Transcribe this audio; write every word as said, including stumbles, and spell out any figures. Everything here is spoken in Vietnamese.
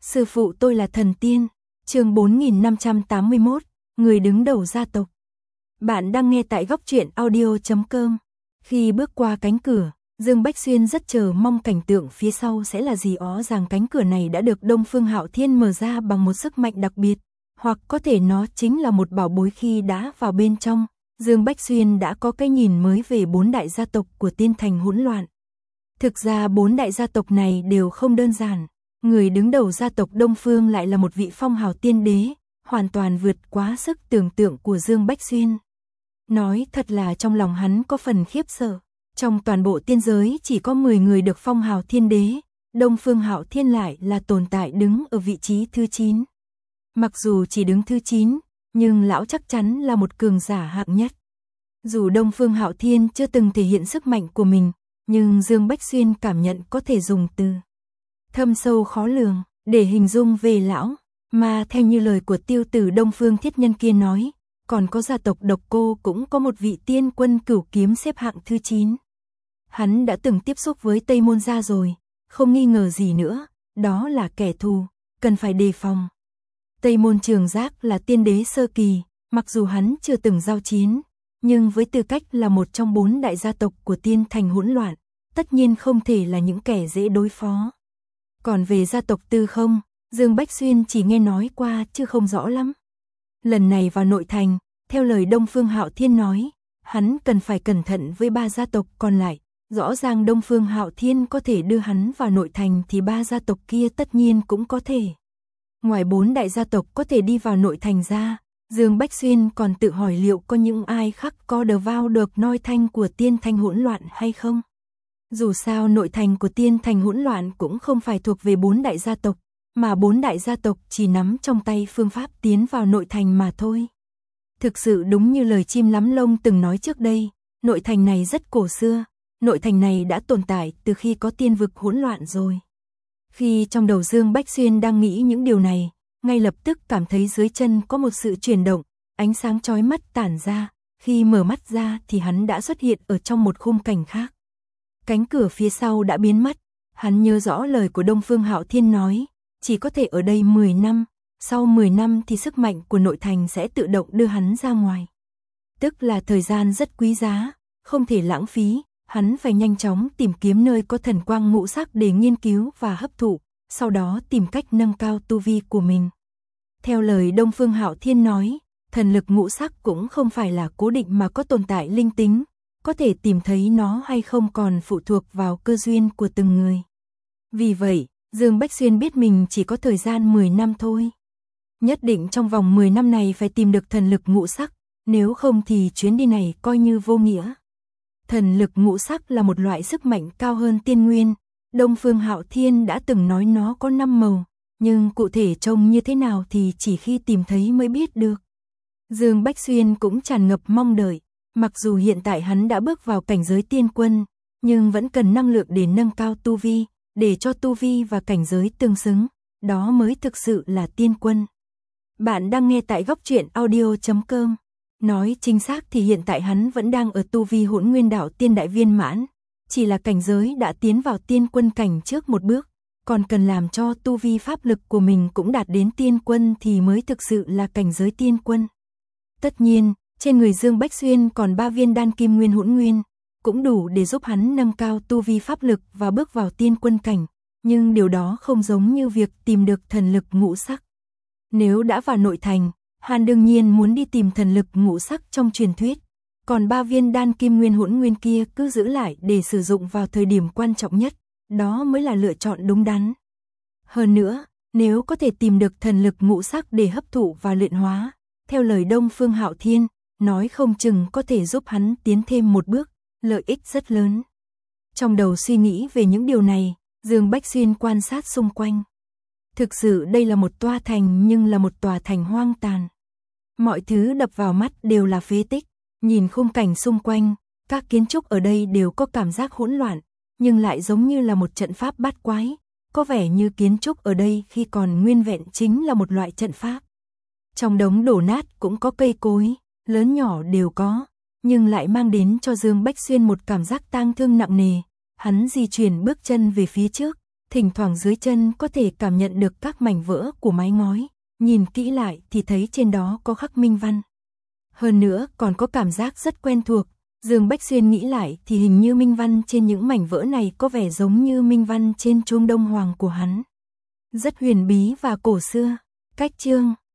Sư phụ tôi là thần tiên. Chương bốn nghìn năm trăm tám mươi mốt, người đứng đầu gia tộc. Bạn đang nghe tại góc truyện audio chấm com. Khi bước qua cánh cửa, Dương Bách Xuyên rất chờ mong cảnh tượng phía sau sẽ là gì. Ó rằng cánh cửa này đã được Đông Phương Hạo Thiên mở ra bằng một sức mạnh đặc biệt, hoặc có thể nó chính là một bảo bối. Khi đã vào bên trong, Dương Bách Xuyên đã có cái nhìn mới về bốn đại gia tộc của Tiên Thành hỗn loạn. Thực ra bốn đại gia tộc này đều không đơn giản. Người đứng đầu gia tộc Đông Phương lại là một vị phong hào tiên đế, hoàn toàn vượt quá sức tưởng tượng của Dương Bách Xuyên. Nói thật là trong lòng hắn có phần khiếp sợ. Trong toàn bộ tiên giới chỉ có mười người được phong hào thiên đế, Đông Phương Hạo Thiên lại là tồn tại đứng ở vị trí thứ chín. Mặc dù chỉ đứng thứ chín, nhưng lão chắc chắn là một cường giả hạng nhất. Dù Đông Phương Hạo Thiên chưa từng thể hiện sức mạnh của mình, nhưng Dương Bách Xuyên cảm nhận có thể dùng từ thâm sâu khó lường để hình dung về lão, mà theo như lời của tiêu tử Đông Phương Thiết Nhân kia nói, còn có gia tộc Độc Cô cũng có một vị tiên quân cửu kiếm xếp hạng thứ chín. Hắn đã từng tiếp xúc với Tây Môn gia rồi, không nghi ngờ gì nữa, đó là kẻ thù, cần phải đề phòng. Tây Môn Trường Giác là tiên đế sơ kỳ, mặc dù hắn chưa từng giao chiến, nhưng với tư cách là một trong bốn đại gia tộc của Tiên Thành hỗn loạn, tất nhiên không thể là những kẻ dễ đối phó. Còn về gia tộc Tư Không, Dương Bách Xuyên chỉ nghe nói qua chứ không rõ lắm. Lần này vào nội thành, theo lời Đông Phương Hạo Thiên nói, hắn cần phải cẩn thận với ba gia tộc còn lại. Rõ ràng Đông Phương Hạo Thiên có thể đưa hắn vào nội thành thì ba gia tộc kia tất nhiên cũng có thể. Ngoài bốn đại gia tộc có thể đi vào nội thành ra, Dương Bách Xuyên còn tự hỏi liệu có những ai khác có được vào được nội thành của Tiên Thành hỗn loạn hay không. Dù sao nội thành của Tiên Thành hỗn loạn cũng không phải thuộc về bốn đại gia tộc, mà bốn đại gia tộc chỉ nắm trong tay phương pháp tiến vào nội thành mà thôi. Thực sự đúng như lời chim lắm lông từng nói trước đây, nội thành này rất cổ xưa, nội thành này đã tồn tại từ khi có tiên vực hỗn loạn rồi. Khi trong đầu Dương Bách Xuyên đang nghĩ những điều này, ngay lập tức cảm thấy dưới chân có một sự chuyển động, ánh sáng chói mắt tản ra, khi mở mắt ra thì hắn đã xuất hiện ở trong một khung cảnh khác. Cánh cửa phía sau đã biến mất, hắn nhớ rõ lời của Đông Phương Hạo Thiên nói, chỉ có thể ở đây mười năm, sau mười năm thì sức mạnh của nội thành sẽ tự động đưa hắn ra ngoài. Tức là thời gian rất quý giá, không thể lãng phí, hắn phải nhanh chóng tìm kiếm nơi có thần quang ngũ sắc để nghiên cứu và hấp thụ, sau đó tìm cách nâng cao tu vi của mình. Theo lời Đông Phương Hạo Thiên nói, thần lực ngũ sắc cũng không phải là cố định mà có tồn tại linh tính, có thể tìm thấy nó hay không còn phụ thuộc vào cơ duyên của từng người. Vì vậy, Dương Bách Xuyên biết mình chỉ có thời gian mười năm thôi. Nhất định trong vòng mười năm này phải tìm được thần lực ngũ sắc, nếu không thì chuyến đi này coi như vô nghĩa. Thần lực ngũ sắc là một loại sức mạnh cao hơn tiên nguyên, Đông Phương Hạo Thiên đã từng nói nó có năm màu, nhưng cụ thể trông như thế nào thì chỉ khi tìm thấy mới biết được. Dương Bách Xuyên cũng tràn ngập mong đợi, mặc dù hiện tại hắn đã bước vào cảnh giới tiên quân, nhưng vẫn cần năng lượng để nâng cao tu vi, để cho tu vi và cảnh giới tương xứng, đó mới thực sự là tiên quân. Bạn đang nghe tại góc truyện audio chấm com. Nói chính xác thì hiện tại hắn vẫn đang ở tu vi Hỗn Nguyên Đạo Tiên đại viên mãn, chỉ là cảnh giới đã tiến vào tiên quân cảnh trước một bước, còn cần làm cho tu vi pháp lực của mình cũng đạt đến tiên quân thì mới thực sự là cảnh giới tiên quân. Tất nhiên, trên người Dương Bách Xuyên còn ba viên đan kim nguyên hỗn nguyên, cũng đủ để giúp hắn nâng cao tu vi pháp lực và bước vào tiên quân cảnh, nhưng điều đó không giống như việc tìm được thần lực ngũ sắc. Nếu đã vào nội thành, hắn đương nhiên muốn đi tìm thần lực ngũ sắc trong truyền thuyết, còn ba viên đan kim nguyên hỗn nguyên kia cứ giữ lại để sử dụng vào thời điểm quan trọng nhất, đó mới là lựa chọn đúng đắn. Hơn nữa, nếu có thể tìm được thần lực ngũ sắc để hấp thụ và luyện hóa, theo lời Đông Phương Hạo Thiên, nói không chừng có thể giúp hắn tiến thêm một bước, lợi ích rất lớn. Trong đầu suy nghĩ về những điều này, Dương Bách Xuyên quan sát xung quanh. Thực sự đây là một tòa thành nhưng là một tòa thành hoang tàn. Mọi thứ đập vào mắt đều là phế tích, nhìn khung cảnh xung quanh, các kiến trúc ở đây đều có cảm giác hỗn loạn, nhưng lại giống như là một trận pháp bát quái, có vẻ như kiến trúc ở đây khi còn nguyên vẹn chính là một loại trận pháp. Trong đống đổ nát cũng có cây cối, lớn nhỏ đều có, nhưng lại mang đến cho Dương Bách Xuyên một cảm giác tang thương nặng nề. Hắn di chuyển bước chân về phía trước, thỉnh thoảng dưới chân có thể cảm nhận được các mảnh vỡ của mái ngói, nhìn kỹ lại thì thấy trên đó có khắc minh văn. Hơn nữa còn có cảm giác rất quen thuộc, Dương Bách Xuyên nghĩ lại thì hình như minh văn trên những mảnh vỡ này có vẻ giống như minh văn trên chuông đông hoàng của hắn. Rất huyền bí và cổ xưa. Cách chương